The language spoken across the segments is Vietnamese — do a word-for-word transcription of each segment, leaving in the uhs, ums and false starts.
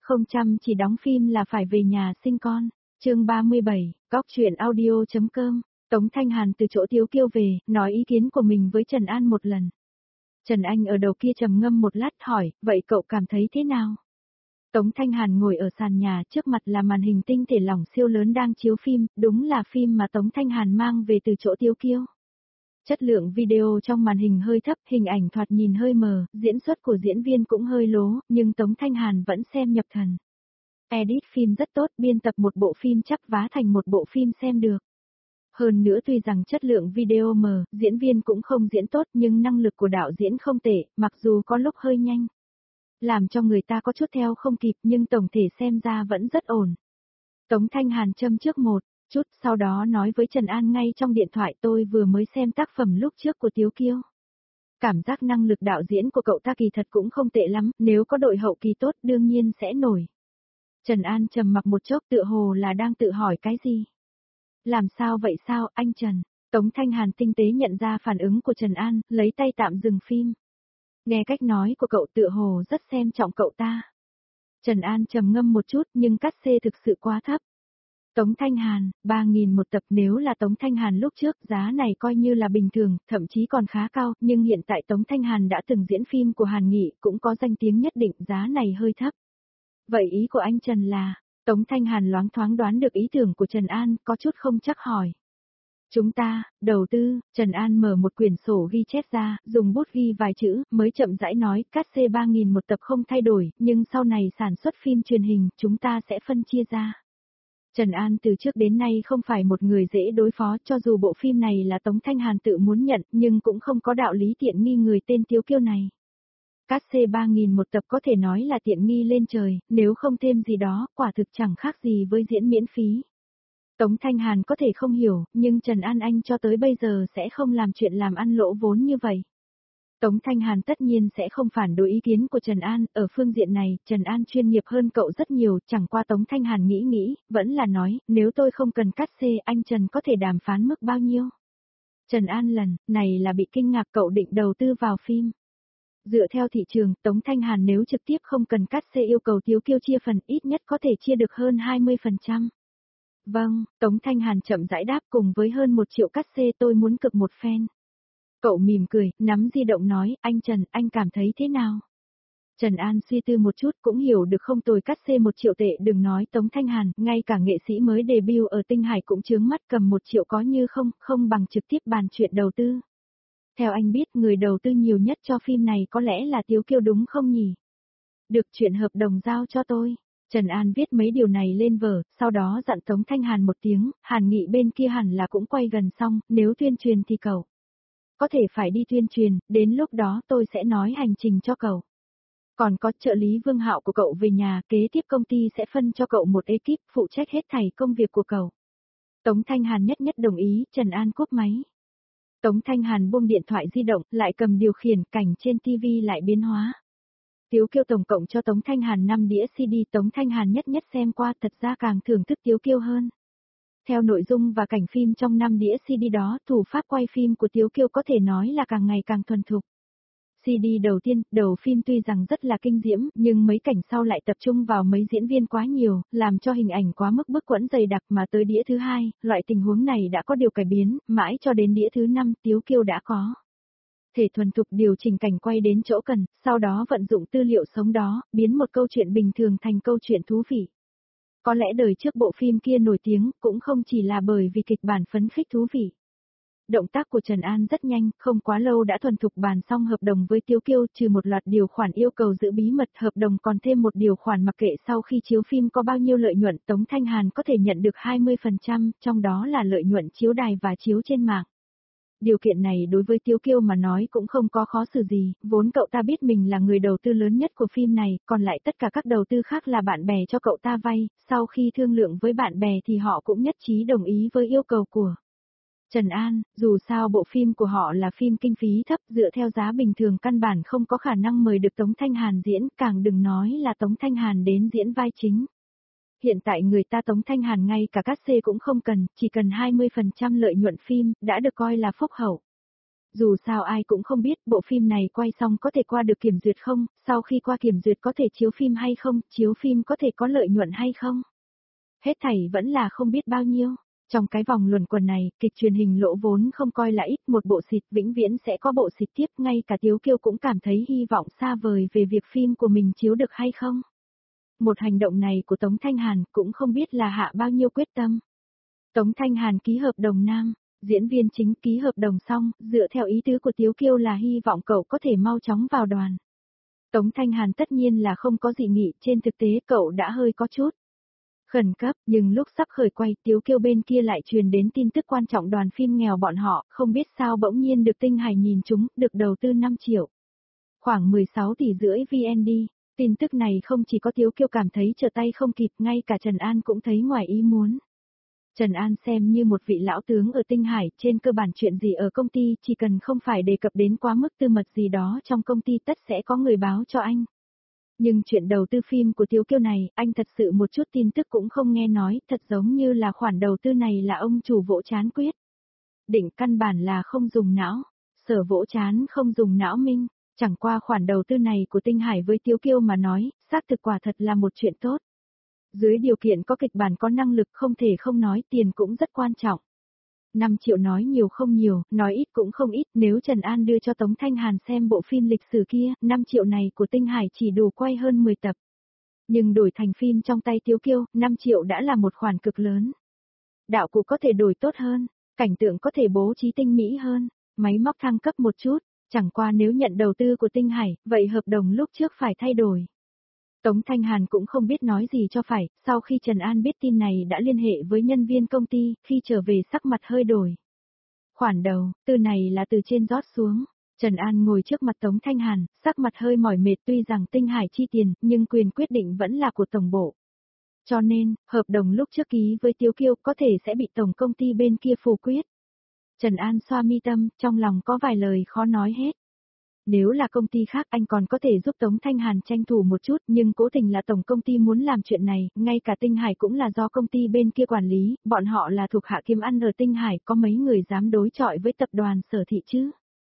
Không chăm chỉ đóng phim là phải về nhà sinh con. Chương ba mươi bảy, Góc truyện audio.com. Tống Thanh Hàn từ chỗ Tiếu Kiêu về, nói ý kiến của mình với Trần An một lần. Trần Anh ở đầu kia trầm ngâm một lát hỏi, vậy cậu cảm thấy thế nào? Tống Thanh Hàn ngồi ở sàn nhà, trước mặt là màn hình tinh thể lỏng siêu lớn đang chiếu phim, đúng là phim mà Tống Thanh Hàn mang về từ chỗ Tiếu Kiêu. Chất lượng video trong màn hình hơi thấp, hình ảnh thoạt nhìn hơi mờ, diễn xuất của diễn viên cũng hơi lố, nhưng Tống Thanh Hàn vẫn xem nhập thần. Edit phim rất tốt, biên tập một bộ phim chắp vá thành một bộ phim xem được. Hơn nữa tuy rằng chất lượng video mờ, diễn viên cũng không diễn tốt nhưng năng lực của đạo diễn không tệ, mặc dù có lúc hơi nhanh. Làm cho người ta có chút theo không kịp nhưng tổng thể xem ra vẫn rất ổn. Tống Thanh Hàn châm trước một chút, sau đó nói với Trần An ngay trong điện thoại, tôi vừa mới xem tác phẩm lúc trước của Tiếu Kiêu. Cảm giác năng lực đạo diễn của cậu ta kỳ thật cũng không tệ lắm, nếu có đội hậu kỳ tốt đương nhiên sẽ nổi. Trần An trầm mặc một chốc, tựa hồ là đang tự hỏi cái gì. Làm sao vậy sao, anh Trần? Tống Thanh Hàn tinh tế nhận ra phản ứng của Trần An, lấy tay tạm dừng phim. Nghe cách nói của cậu tựa hồ rất xem trọng cậu ta. Trần An trầm ngâm một chút nhưng cát xê thực sự quá thấp. Tống Thanh Hàn, ba nghìn một tập, nếu là Tống Thanh Hàn lúc trước giá này coi như là bình thường, thậm chí còn khá cao, nhưng hiện tại Tống Thanh Hàn đã từng diễn phim của Hàn Nghị, cũng có danh tiếng nhất định, giá này hơi thấp. Vậy ý của anh Trần là, Tống Thanh Hàn loáng thoáng đoán được ý tưởng của Trần An, có chút không chắc hỏi. Chúng ta, đầu tư, Trần An mở một quyển sổ ghi chép ra, dùng bút ghi vài chữ, mới chậm rãi nói, cát xê ba nghìn một tập không thay đổi, nhưng sau này sản xuất phim truyền hình, chúng ta sẽ phân chia ra. Trần An từ trước đến nay không phải một người dễ đối phó, cho dù bộ phim này là Tống Thanh Hàn tự muốn nhận, nhưng cũng không có đạo lý tiện nghi người tên Tiếu Kiêu này. Cát xê ba nghìn một tập có thể nói là tiện nghi lên trời, nếu không thêm gì đó, quả thực chẳng khác gì với diễn miễn phí. Tống Thanh Hàn có thể không hiểu, nhưng Trần An anh cho tới bây giờ sẽ không làm chuyện làm ăn lỗ vốn như vậy. Tống Thanh Hàn tất nhiên sẽ không phản đối ý kiến của Trần An, ở phương diện này, Trần An chuyên nghiệp hơn cậu rất nhiều, chẳng qua Tống Thanh Hàn nghĩ nghĩ, vẫn là nói, nếu tôi không cần cát xê, anh Trần có thể đàm phán mức bao nhiêu? Trần An lần này là bị kinh ngạc, cậu định đầu tư vào phim. Dựa theo thị trường, Tống Thanh Hàn nếu trực tiếp không cần cát xê yêu cầu Tiếu Kiêu chia phần, ít nhất có thể chia được hơn hai mươi phần trăm. Vâng, Tống Thanh Hàn chậm rãi đáp, cùng với hơn một triệu cát xê tôi muốn cực một phen. Cậu mỉm cười, nắm di động nói, anh Trần, anh cảm thấy thế nào? Trần An suy tư một chút cũng hiểu được không tồi, cát xê một triệu tệ, đừng nói Tống Thanh Hàn, ngay cả nghệ sĩ mới debut ở Tinh Hải cũng chướng mắt, cầm một triệu có như không, không bằng trực tiếp bàn chuyện đầu tư. Theo anh biết, người đầu tư nhiều nhất cho phim này có lẽ là Tiếu Kiêu đúng không nhỉ? Được, chuyện hợp đồng giao cho tôi. Trần An viết mấy điều này lên vở, sau đó dặn Tống Thanh Hàn một tiếng, Hàn Nghị bên kia hẳn là cũng quay gần xong, nếu tuyên truyền thì cậu có thể phải đi tuyên truyền, đến lúc đó tôi sẽ nói hành trình cho cậu. Còn có trợ lý Vương Hạo của cậu về nhà, kế tiếp công ty sẽ phân cho cậu một ekip phụ trách hết thảy công việc của cậu. Tống Thanh Hàn nhất nhất đồng ý, Trần An cúp máy. Tống Thanh Hàn buông điện thoại di động, lại cầm điều khiển, cảnh trên ti vi lại biến hóa. Tiếu Kiêu tổng cộng cho Tống Thanh Hàn năm đĩa xê đê, Tống Thanh Hàn nhất nhất xem qua, thật ra càng thưởng thức Tiếu Kiêu hơn. Theo nội dung và cảnh phim trong năm đĩa xê đê đó, thủ pháp quay phim của Tiếu Kiêu có thể nói là càng ngày càng thuần thục. xê đê đầu tiên, đầu phim tuy rằng rất là kinh diễm, nhưng mấy cảnh sau lại tập trung vào mấy diễn viên quá nhiều, làm cho hình ảnh quá mức bức quẫn dày đặc, mà tới đĩa thứ hai, loại tình huống này đã có điều cải biến, mãi cho đến đĩa thứ năm, Tiếu Kiêu đã có thể thuần thục điều chỉnh cảnh quay đến chỗ cần, sau đó vận dụng tư liệu sống đó, biến một câu chuyện bình thường thành câu chuyện thú vị. Có lẽ đời trước bộ phim kia nổi tiếng, cũng không chỉ là bởi vì kịch bản phấn khích thú vị. Động tác của Trần An rất nhanh, không quá lâu đã thuần thục bàn xong hợp đồng với Tiếu Kiêu, trừ một loạt điều khoản yêu cầu giữ bí mật, hợp đồng còn thêm một điều khoản mặc kệ sau khi chiếu phim có bao nhiêu lợi nhuận, Tống Thanh Hàn có thể nhận được hai mươi phần trăm, trong đó là lợi nhuận chiếu đài và chiếu trên mạng. Điều kiện này đối với Tiếu Kiêu mà nói cũng không có khó xử gì, vốn cậu ta biết mình là người đầu tư lớn nhất của phim này, còn lại tất cả các đầu tư khác là bạn bè cho cậu ta vay, sau khi thương lượng với bạn bè thì họ cũng nhất trí đồng ý với yêu cầu của Trần An, dù sao bộ phim của họ là phim kinh phí thấp, dựa theo giá bình thường căn bản không có khả năng mời được Tống Thanh Hàn diễn, càng đừng nói là Tống Thanh Hàn đến diễn vai chính. Hiện tại người ta Tống Thanh Hàn ngay cả cát xê cũng không cần, chỉ cần hai mươi phần trăm lợi nhuận phim, đã được coi là phúc hậu. Dù sao ai cũng không biết bộ phim này quay xong có thể qua được kiểm duyệt không, sau khi qua kiểm duyệt có thể chiếu phim hay không, chiếu phim có thể có lợi nhuận hay không. Hết thảy vẫn là không biết bao nhiêu. Trong cái vòng luẩn quẩn này, kịch truyền hình lỗ vốn không coi là ít, một bộ xịt vĩnh viễn sẽ có bộ xịt tiếp, ngay cả Tiếu Kiêu cũng cảm thấy hy vọng xa vời về việc phim của mình chiếu được hay không. Một hành động này của Tống Thanh Hàn cũng không biết là hạ bao nhiêu quyết tâm. Tống Thanh Hàn ký hợp đồng nam, diễn viên chính ký hợp đồng xong, dựa theo ý tứ của Tiếu Kiêu là hy vọng cậu có thể mau chóng vào đoàn. Tống Thanh Hàn tất nhiên là không có dị nghị, trên thực tế cậu đã hơi có chút khẩn cấp, nhưng lúc sắp khởi quay, Tiếu Kiêu bên kia lại truyền đến tin tức quan trọng đoàn phim nghèo bọn họ, không biết sao bỗng nhiên được Tinh Hải nhìn chúng, được đầu tư năm triệu. Khoảng mười sáu tỷ rưỡi vê en đê, tin tức này không chỉ có Tiếu Kiêu cảm thấy trở tay không kịp, ngay cả Trần An cũng thấy ngoài ý muốn. Trần An xem như một vị lão tướng ở Tinh Hải, trên cơ bản chuyện gì ở công ty, chỉ cần không phải đề cập đến quá mức tư mật gì đó trong công ty tất sẽ có người báo cho anh. Nhưng chuyện đầu tư phim của Tiếu Kiêu này, anh thật sự một chút tin tức cũng không nghe nói, thật giống như là khoản đầu tư này là ông chủ vỗ chán quyết. Định căn bản là không dùng não, sở vỗ chán không dùng não minh, chẳng qua khoản đầu tư này của Tinh Hải với Tiếu Kiêu mà nói, xác thực quả thật là một chuyện tốt. Dưới điều kiện có kịch bản có năng lực không thể không nói tiền cũng rất quan trọng. năm triệu nói nhiều không nhiều, nói ít cũng không ít, nếu Trần An đưa cho Tống Thanh Hàn xem bộ phim lịch sử kia, năm triệu này của Tinh Hải chỉ đủ quay hơn mười tập. Nhưng đổi thành phim trong tay Tiếu Kiêu, năm triệu đã là một khoản cực lớn. Đạo cụ có thể đổi tốt hơn, cảnh tượng có thể bố trí tinh mỹ hơn, máy móc thăng cấp một chút, chẳng qua nếu nhận đầu tư của Tinh Hải, vậy hợp đồng lúc trước phải thay đổi. Tống Thanh Hàn cũng không biết nói gì cho phải, sau khi Trần An biết tin này đã liên hệ với nhân viên công ty, khi trở về sắc mặt hơi đổi. Khoản đầu, từ này là từ trên rót xuống. Trần An ngồi trước mặt Tống Thanh Hàn, sắc mặt hơi mỏi mệt tuy rằng Tinh Hải chi tiền, nhưng quyền quyết định vẫn là của tổng bộ. Cho nên, hợp đồng lúc trước ký với Tiếu Kiêu có thể sẽ bị tổng công ty bên kia phủ quyết. Trần An xoa mi tâm, trong lòng có vài lời khó nói hết. Nếu là công ty khác anh còn có thể giúp Tống Thanh Hàn tranh thủ một chút, nhưng cố tình là tổng công ty muốn làm chuyện này, ngay cả Tinh Hải cũng là do công ty bên kia quản lý, bọn họ là thuộc hạ kiếm ăn ở Tinh Hải, có mấy người dám đối chọi với tập đoàn Sở Thị chứ.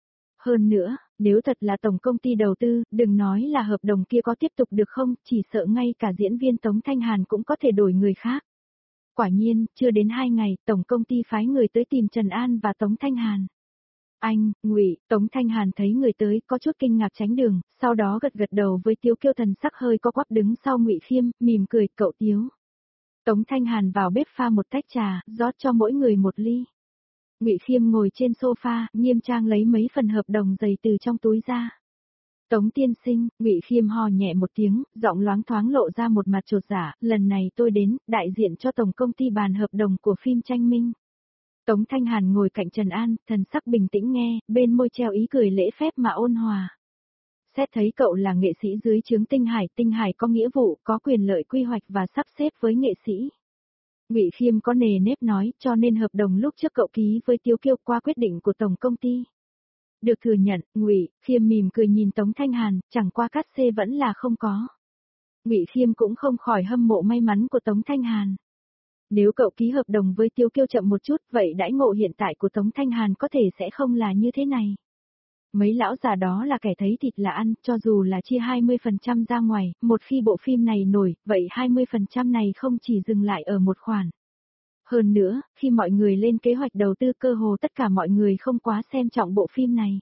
Hơn nữa, nếu thật là tổng công ty đầu tư, đừng nói là hợp đồng kia có tiếp tục được không, chỉ sợ ngay cả diễn viên Tống Thanh Hàn cũng có thể đổi người khác. Quả nhiên, chưa đến hai ngày, tổng công ty phái người tới tìm Trần An và Tống Thanh Hàn. Anh, Ngụy, Tống Thanh Hàn thấy người tới, có chút kinh ngạc tránh đường, sau đó gật gật đầu với Tiếu Kiêu, thần sắc hơi có quắp đứng sau Ngụy Khiêm, mỉm cười, cậu Tiếu. Tống Thanh Hàn vào bếp pha một tách trà, rót cho mỗi người một ly. Ngụy Khiêm ngồi trên sofa, nghiêm trang lấy mấy phần hợp đồng dày từ trong túi ra. Tống tiên sinh, Ngụy Khiêm hò nhẹ một tiếng, giọng loáng thoáng lộ ra một mặt chột dạ, lần này tôi đến, đại diện cho tổng công ty bàn hợp đồng của phim Tranh Minh. Tống Thanh Hàn ngồi cạnh Trần An, thần sắc bình tĩnh nghe, bên môi treo ý cười lễ phép mà ôn hòa. Xét thấy cậu là nghệ sĩ dưới trướng Tinh Hải, Tinh Hải có nghĩa vụ, có quyền lợi quy hoạch và sắp xếp với nghệ sĩ. Ngụy Khiêm có nề nếp nói, cho nên hợp đồng lúc trước cậu ký với Tiếu Kiêu qua quyết định của tổng công ty. Được thừa nhận, Ngụy Khiêm mỉm cười nhìn Tống Thanh Hàn, chẳng qua cát xê vẫn là không có. Ngụy Khiêm cũng không khỏi hâm mộ may mắn của Tống Thanh Hàn. Nếu cậu ký hợp đồng với Tiếu Kiêu chậm một chút, vậy đãi ngộ hiện tại của Tống Thanh Hàn có thể sẽ không là như thế này. Mấy lão già đó là kẻ thấy thịt là ăn, cho dù là chia hai mươi phần trăm ra ngoài, một khi bộ phim này nổi, vậy hai mươi phần trăm này không chỉ dừng lại ở một khoản. Hơn nữa, khi mọi người lên kế hoạch đầu tư cơ hồ tất cả mọi người không quá xem trọng bộ phim này.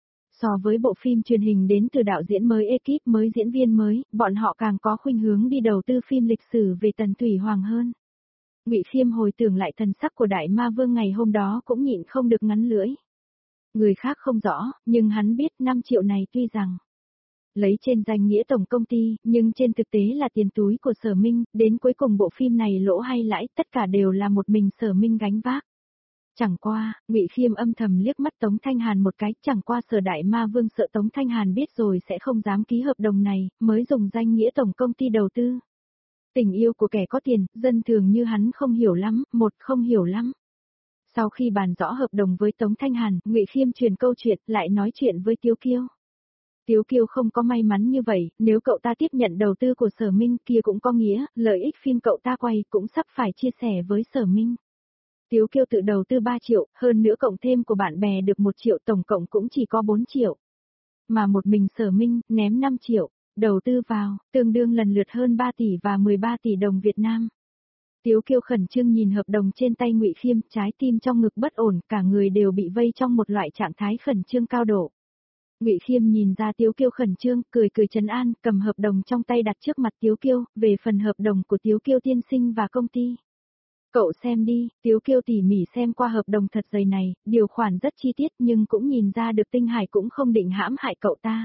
So với bộ phim truyền hình đến từ đạo diễn mới, ekip mới, diễn viên mới, bọn họ càng có khuynh hướng đi đầu tư phim lịch sử về Tần Thủy Hoàng hơn. Ngụy Khiêm hồi tưởng lại thần sắc của Đại Ma Vương ngày hôm đó cũng nhịn không được ngắn lưỡi. Người khác không rõ, nhưng hắn biết năm triệu này tuy rằng lấy trên danh nghĩa tổng công ty, nhưng trên thực tế là tiền túi của Sở Minh, đến cuối cùng bộ phim này lỗ hay lãi, tất cả đều là một mình Sở Minh gánh vác. Chẳng qua, Ngụy Khiêm âm thầm liếc mắt Tống Thanh Hàn một cái, chẳng qua Sở Đại Ma Vương sợ Tống Thanh Hàn biết rồi sẽ không dám ký hợp đồng này, mới dùng danh nghĩa tổng công ty đầu tư. Tình yêu của kẻ có tiền, dân thường như hắn không hiểu lắm, một không hiểu lắm. Sau khi bàn rõ hợp đồng với Tống Thanh Hàn, Ngụy Khiêm truyền câu chuyện, lại nói chuyện với Tiếu Kiêu. Tiếu Kiêu không có may mắn như vậy, nếu cậu ta tiếp nhận đầu tư của Sở Minh kia cũng có nghĩa, lợi ích phim cậu ta quay cũng sắp phải chia sẻ với Sở Minh. Tiếu Kiêu tự đầu tư ba triệu, hơn nữa cộng thêm của bạn bè được một triệu, tổng cộng cũng chỉ có bốn triệu. Mà một mình Sở Minh, ném năm triệu, đầu tư vào, tương đương lần lượt hơn ba tỷ và mười ba tỷ đồng Việt Nam. Tiếu Kiêu khẩn trương nhìn hợp đồng trên tay Ngụy Khiêm, trái tim trong ngực bất ổn, cả người đều bị vây trong một loại trạng thái khẩn trương cao độ. Ngụy Khiêm nhìn ra Tiếu Kiêu khẩn trương, cười cười trấn an, cầm hợp đồng trong tay đặt trước mặt Tiếu Kiêu, về phần hợp đồng của Tiếu Kiêu tiên sinh và công ty. Cậu xem đi, Tiếu Kiêu tỉ mỉ xem qua hợp đồng thật dày này, điều khoản rất chi tiết nhưng cũng nhìn ra được Tinh Hải cũng không định hãm hại cậu ta.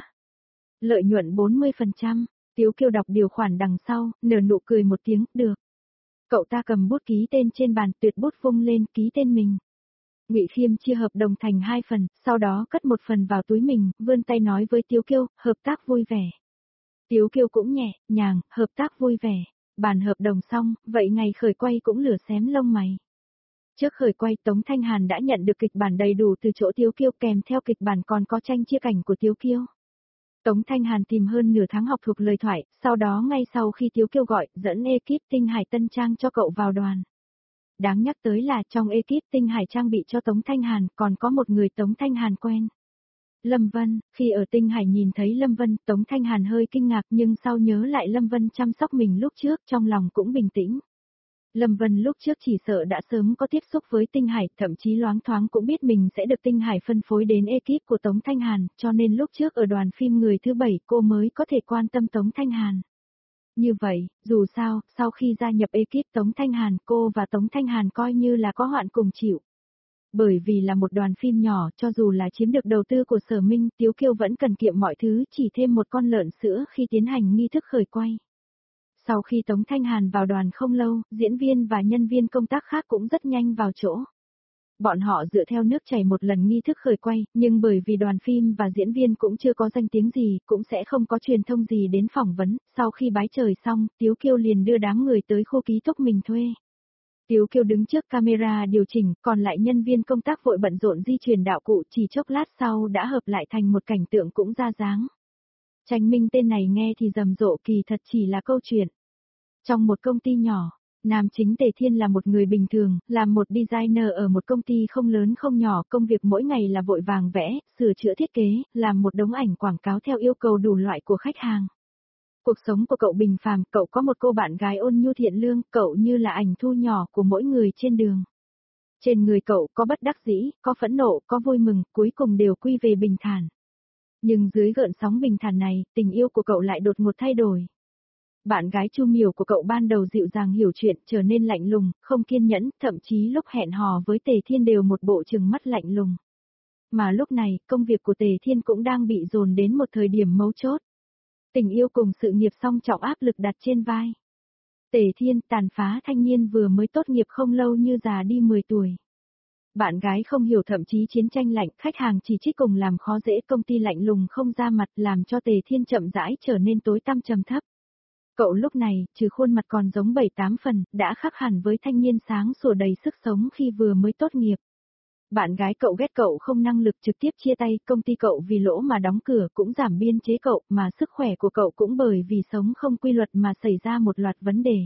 Lợi nhuận bốn mươi phần trăm, Tiếu Kiêu đọc điều khoản đằng sau, nở nụ cười một tiếng, được. Cậu ta cầm bút ký tên trên bàn, tuyệt bút vung lên, ký tên mình. Ngụy Khiêm chia hợp đồng thành hai phần, sau đó cất một phần vào túi mình, vươn tay nói với Tiếu Kiêu, hợp tác vui vẻ. Tiếu Kiêu cũng nhẹ, nhàng, hợp tác vui vẻ. Bàn hợp đồng xong, vậy ngày khởi quay cũng lửa xém lông mày. Trước khởi quay Tống Thanh Hàn đã nhận được kịch bản đầy đủ từ chỗ Tiếu Kiêu, kèm theo kịch bản còn có tranh chia cảnh của Tiếu Kiêu. Tống Thanh Hàn tìm hơn nửa tháng học thuộc lời thoại, sau đó ngay sau khi Tiếu Kiêu gọi, dẫn ekip Tinh Hải Tân Trang cho cậu vào đoàn. Đáng nhắc tới là trong ekip Tinh Hải trang bị cho Tống Thanh Hàn còn có một người Tống Thanh Hàn quen. Lâm Vân, khi ở Tinh Hải nhìn thấy Lâm Vân, Tống Thanh Hàn hơi kinh ngạc nhưng sau nhớ lại Lâm Vân chăm sóc mình lúc trước, trong lòng cũng bình tĩnh. Lâm Vân lúc trước chỉ sợ đã sớm có tiếp xúc với Tinh Hải, thậm chí loáng thoáng cũng biết mình sẽ được Tinh Hải phân phối đến ekip của Tống Thanh Hàn, cho nên lúc trước ở đoàn phim người thứ bảy cô mới có thể quan tâm Tống Thanh Hàn. Như vậy, dù sao, sau khi gia nhập ekip Tống Thanh Hàn, cô và Tống Thanh Hàn coi như là có hoạn cùng chịu. Bởi vì là một đoàn phim nhỏ, cho dù là chiếm được đầu tư của Sở Minh, Tiếu Kiêu vẫn cần kiệm mọi thứ, chỉ thêm một con lợn sữa khi tiến hành nghi thức khởi quay. Sau khi Tống Thanh Hàn vào đoàn không lâu, diễn viên và nhân viên công tác khác cũng rất nhanh vào chỗ. Bọn họ dựa theo nước chảy một lần nghi thức khởi quay, nhưng bởi vì đoàn phim và diễn viên cũng chưa có danh tiếng gì, cũng sẽ không có truyền thông gì đến phỏng vấn, sau khi bái trời xong, Tiếu Kiêu liền đưa đám người tới khu ký túc mình thuê. Tiếu Kiêu đứng trước camera điều chỉnh, còn lại nhân viên công tác vội bận rộn di chuyển đạo cụ, chỉ chốc lát sau đã hợp lại thành một cảnh tượng cũng ra dáng. Tranh Minh tên này nghe thì rầm rộ, kỳ thật chỉ là câu chuyện. Trong một công ty nhỏ, nam chính Tề Thiên là một người bình thường, làm một designer ở một công ty không lớn không nhỏ, công việc mỗi ngày là vội vàng vẽ, sửa chữa thiết kế, làm một đống ảnh quảng cáo theo yêu cầu đủ loại của khách hàng. Cuộc sống của cậu bình phàm, cậu có một cô bạn gái ôn nhu thiện lương, cậu như là ảnh thu nhỏ của mỗi người trên đường. Trên người cậu có bất đắc dĩ, có phẫn nộ, có vui mừng, cuối cùng đều quy về bình thản. Nhưng dưới gợn sóng bình thản này, tình yêu của cậu lại đột ngột thay đổi. Bạn gái Chu Miểu của cậu ban đầu dịu dàng hiểu chuyện, trở nên lạnh lùng, không kiên nhẫn, thậm chí lúc hẹn hò với Tề Thiên đều một bộ trừng mắt lạnh lùng. Mà lúc này, công việc của Tề Thiên cũng đang bị dồn đến một thời điểm mấu chốt. Tình yêu cùng sự nghiệp song trọng áp lực đặt trên vai. Tề Thiên, tàn phá thanh niên vừa mới tốt nghiệp không lâu như già đi mười tuổi. Bạn gái không hiểu, thậm chí chiến tranh lạnh, khách hàng chỉ trích cùng làm khó dễ, công ty lạnh lùng không ra mặt, làm cho Tề Thiên chậm rãi trở nên tối tăm trầm thấp. Cậu lúc này, trừ khuôn mặt còn giống bảy tám phần, đã khác hẳn với thanh niên sáng sủa đầy sức sống khi vừa mới tốt nghiệp. Bạn gái cậu ghét cậu không năng lực, trực tiếp chia tay, công ty cậu vì lỗ mà đóng cửa, cũng giảm biên chế cậu, mà sức khỏe của cậu cũng bởi vì sống không quy luật mà xảy ra một loạt vấn đề.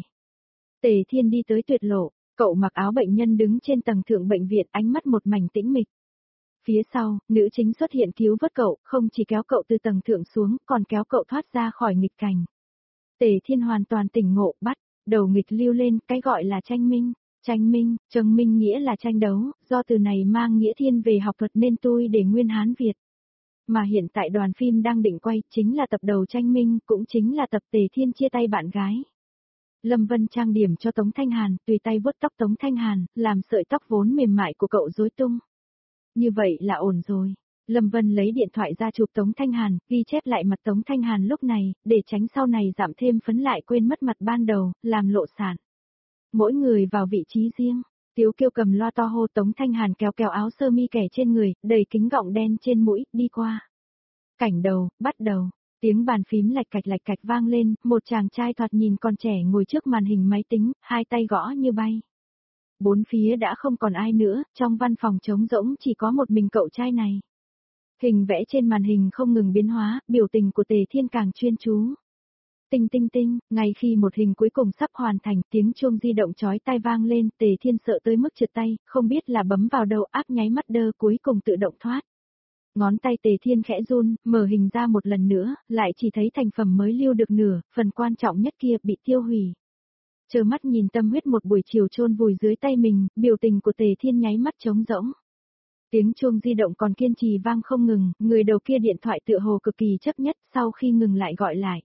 Tề Thiên đi tới tuyệt lộ, cậu mặc áo bệnh nhân đứng trên tầng thượng bệnh viện, ánh mắt một mảnh tĩnh mịch. Phía sau, nữ chính xuất hiện cứu vớt cậu, không chỉ kéo cậu từ tầng thượng xuống, còn kéo cậu thoát ra khỏi nghịch cảnh. Tề Thiên hoàn toàn tỉnh ngộ, bắt đầu nghịch lưu lên, cái gọi là tranh minh. Tranh minh, tranh minh nghĩa là tranh đấu, do từ này mang nghĩa thiên về học thuật nên tôi để nguyên Hán Việt. Mà hiện tại đoàn phim đang định quay, chính là tập đầu tranh minh, cũng chính là tập Tề Thiên chia tay bạn gái. Lâm Vân trang điểm cho Tống Thanh Hàn, tùy tay vuốt tóc Tống Thanh Hàn, làm sợi tóc vốn mềm mại của cậu rối tung. Như vậy là ổn rồi. Lâm Vân lấy điện thoại ra chụp Tống Thanh Hàn, ghi chép lại mặt Tống Thanh Hàn lúc này, để tránh sau này giảm thêm phấn lại quên mất mặt ban đầu, làm lộ sản. Mỗi người vào vị trí riêng, Tiếu Kiêu cầm loa to hô, Tống Thanh Hàn kéo kéo áo sơ mi kẻ trên người, đầy kính gọng đen trên mũi, đi qua. Cảnh đầu, bắt đầu, tiếng bàn phím lạch cạch lạch cạch vang lên, một chàng trai thoạt nhìn còn trẻ ngồi trước màn hình máy tính, hai tay gõ như bay. Bốn phía đã không còn ai nữa, trong văn phòng trống rỗng chỉ có một mình cậu trai này. Hình vẽ trên màn hình không ngừng biến hóa, biểu tình của Tề Thiên càng chuyên chú. Tinh tinh tinh, ngay khi một hình cuối cùng sắp hoàn thành, tiếng chuông di động chói tai vang lên, Tề Thiên sợ tới mức trượt tay, không biết là bấm vào đâu, áp nháy mắt đơ cuối cùng tự động thoát. Ngón tay Tề Thiên khẽ run, mở hình ra một lần nữa, lại chỉ thấy thành phẩm mới lưu được nửa, phần quan trọng nhất kia bị tiêu hủy. Trơ mắt nhìn tâm huyết một buổi chiều chôn vùi dưới tay mình, biểu tình của Tề Thiên nháy mắt trống rỗng. Tiếng chuông di động còn kiên trì vang không ngừng, người đầu kia điện thoại tựa hồ cực kỳ chấp nhất, sau khi ngừng lại gọi lại.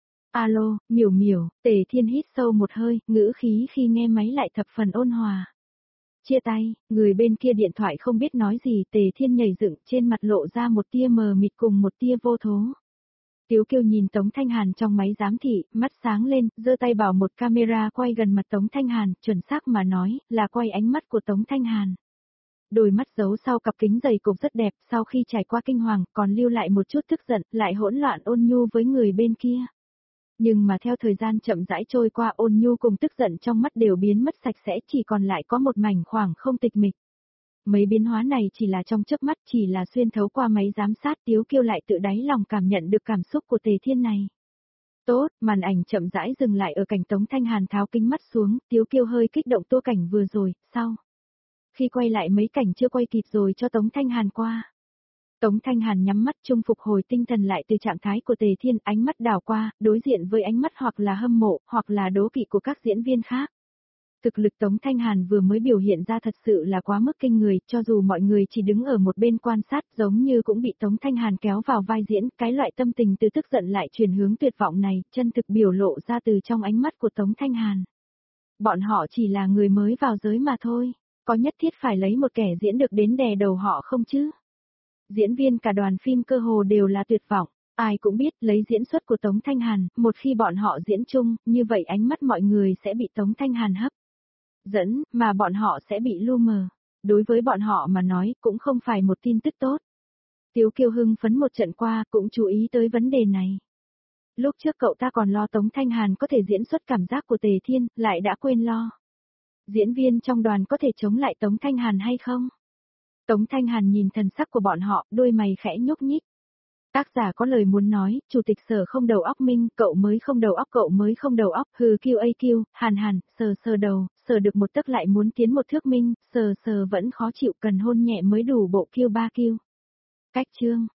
Alo, miểu miểu, Tề Thiên hít sâu một hơi, ngữ khí khi nghe máy lại thập phần ôn hòa. Chia tay, người bên kia điện thoại không biết nói gì, Tề Thiên nhảy dựng, trên mặt lộ ra một tia mờ mịt cùng một tia vô thố. Tiếu Kiều nhìn Tống Thanh Hàn trong máy giám thị, mắt sáng lên, giơ tay bảo một camera quay gần mặt Tống Thanh Hàn, chuẩn xác mà nói, là quay ánh mắt của Tống Thanh Hàn. Đôi mắt giấu sau cặp kính dày cục rất đẹp, sau khi trải qua kinh hoàng, còn lưu lại một chút tức giận, lại hỗn loạn ôn nhu với người bên kia. Nhưng mà theo thời gian chậm rãi trôi qua, ôn nhu cùng tức giận trong mắt đều biến mất sạch sẽ, chỉ còn lại có một mảnh khoảng không tịch mịch. Mấy biến hóa này chỉ là trong chớp mắt, chỉ là xuyên thấu qua máy giám sát, Tiếu Kiêu lại tự đáy lòng cảm nhận được cảm xúc của Tề Thiên này. Tốt, màn ảnh chậm rãi dừng lại ở cảnh Tống Thanh Hàn tháo kính mắt xuống, Tiếu Kiêu hơi kích động tua cảnh vừa rồi, sau. Khi quay lại mấy cảnh chưa quay kịp rồi cho Tống Thanh Hàn qua. Tống Thanh Hàn nhắm mắt chung phục hồi tinh thần lại từ trạng thái của Tề Thiên, ánh mắt đảo qua, đối diện với ánh mắt hoặc là hâm mộ, hoặc là đố kỵ của các diễn viên khác. Thực lực Tống Thanh Hàn vừa mới biểu hiện ra thật sự là quá mức kinh người, cho dù mọi người chỉ đứng ở một bên quan sát giống như cũng bị Tống Thanh Hàn kéo vào vai diễn, cái loại tâm tình từ tức giận lại chuyển hướng tuyệt vọng này, chân thực biểu lộ ra từ trong ánh mắt của Tống Thanh Hàn. Bọn họ chỉ là người mới vào giới mà thôi, có nhất thiết phải lấy một kẻ diễn được đến đè đầu họ không chứ? Diễn viên cả đoàn phim cơ hồ đều là tuyệt vọng, ai cũng biết lấy diễn xuất của Tống Thanh Hàn, một khi bọn họ diễn chung, như vậy ánh mắt mọi người sẽ bị Tống Thanh Hàn hấp dẫn, mà bọn họ sẽ bị lu mờ. Đối với bọn họ mà nói, cũng không phải một tin tức tốt. Tiếu Kiêu hưng phấn một trận qua, cũng chú ý tới vấn đề này. Lúc trước cậu ta còn lo Tống Thanh Hàn có thể diễn xuất cảm giác của Tề Thiên, lại đã quên lo. Diễn viên trong đoàn có thể chống lại Tống Thanh Hàn hay không? Tống Thanh Hàn nhìn thần sắc của bọn họ, đôi mày khẽ nhúc nhích. Tác giả có lời muốn nói, chủ tịch Sở không đầu óc Minh, cậu mới không đầu óc, cậu mới không đầu óc, hừ kêu a kêu, Hàn Hàn, sờ sờ đầu, sờ được một tấc lại muốn tiến một thước Minh, sờ sờ vẫn khó chịu, cần hôn nhẹ mới đủ bộ kêu ba kêu. Cách chương